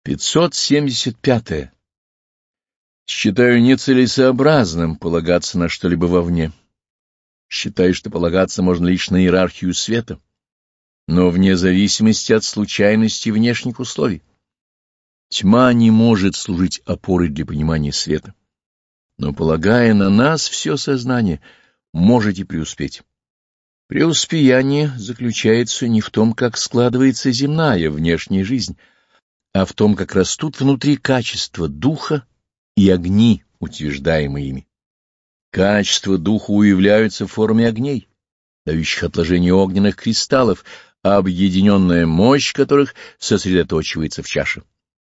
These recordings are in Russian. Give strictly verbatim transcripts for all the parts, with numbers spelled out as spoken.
пятьсот семьдесят пятое. Считаю нецелесообразным полагаться на что-либо вовне. Считаю, что полагаться можно лишь на иерархию света, но вне зависимости от случайности внешних условий. Тьма не может служить опорой для понимания света, но, полагая на нас все сознание, можете преуспеть. Преуспеяние заключается не в том, как складывается земная внешняя жизнь, а в том, как растут внутри качества духа и огни, утверждаемые ими. Качества духа уявляются в форме огней, дающих отложение огненных кристаллов, а объединенная мощь которых сосредоточивается в чаше.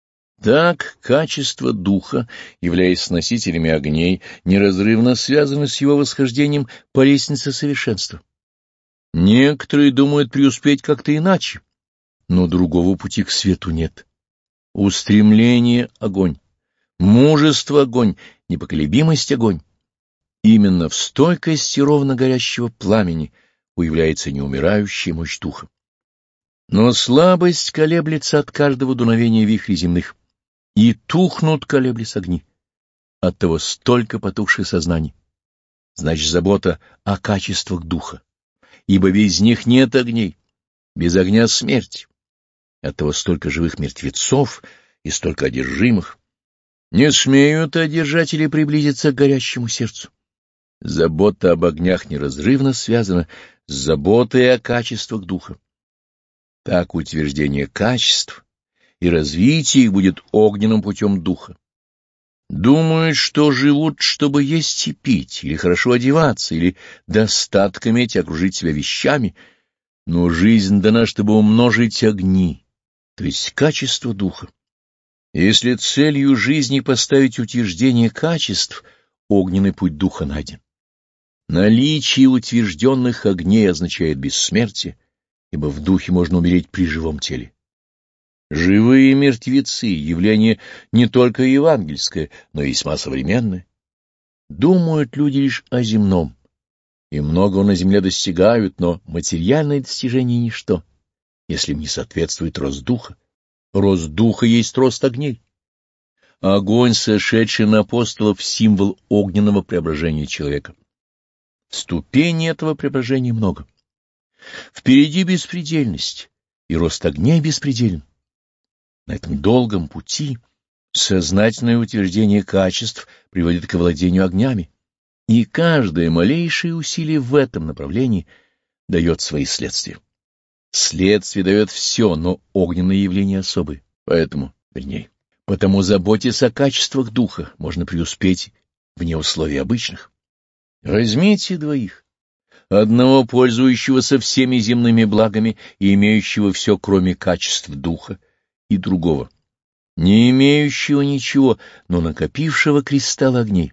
Так, качества духа, являясь носителями огней, неразрывно связаны с его восхождением по лестнице совершенства. Некоторые думают преуспеть как-то иначе, но другого пути к свету нет. Устремление — огонь, мужество — огонь, непоколебимость — огонь. Именно в стойкости ровно горящего пламени уявляется неумирающая мощь духа. Но слабость колеблется от каждого дуновения вихрей земных, и тухнут, колеблясь огни. Оттого столько потухших сознаний. Значит, забота о качествах духа, ибо без них нет огней, без огня смерть. Оттого столько живых мертвецов и столько одержимых. Не смеют одержатели приблизиться к горящему сердцу. Забота об огнях неразрывно связана с заботой о качествах духа. Так утверждение качеств и развитие их будет огненным путем духа. Думают, что живут, чтобы есть и пить, или хорошо одеваться, или достаток иметь и окружить себя вещами, но жизнь дана, чтобы умножить огни, то есть качество духа. Если целью жизни поставить утверждение качеств, огненный путь духа найден. Наличие утвержденных огней означает бессмертие, ибо в духе можно умереть при живом теле. Живые мертвецы — явление не только евангельское, но и весьма современное. Думают люди лишь о земном, и многого на земле достигают, но материальное достижение — ничто, если им не соответствует рост духа. Рост духа есть рост огней. Огонь, сошедший на апостолов, — символ огненного преображения человека. Ступеней этого преображения много. Впереди беспредельность, и рост огней беспределен. На этом долгом пути сознательное утверждение качеств приводит к овладению огнями, и каждое малейшее усилие в этом направлении дает свои следствия. Следствие дает все, но огненные явления особые, поэтому, вернее, потому заботясь о качествах духа, можно преуспеть вне условий обычных. Возьмите двоих, одного, пользующегося всеми земными благами и имеющего все, кроме качеств духа, и другого, не имеющего ничего, но накопившего кристалл огней.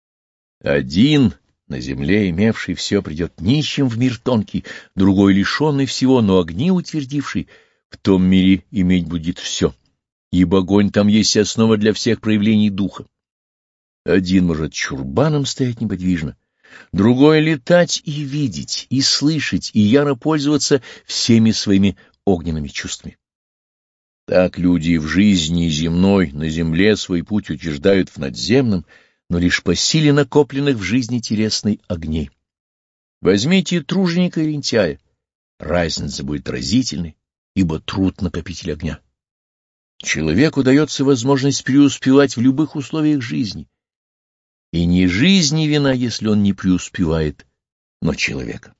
Один, на земле имевший все, придет нищим в мир тонкий, другой, лишенный всего, но огни утвердивший, в том мире иметь будет все, ибо огонь там есть основа для всех проявлений духа. Один может чурбаном стоять неподвижно, другой — летать и видеть, и слышать, и яро пользоваться всеми своими огненными чувствами. Так люди в жизни земной на земле свой путь утверждают в надземном, но лишь по силе накопленных в жизни телесной огней. Возьмите труженика и лентяя, разница будет разительной, ибо труд — накопитель огня. Человеку дается возможность преуспевать в любых условиях жизни, и не жизни вина, если он не преуспевает, но человека.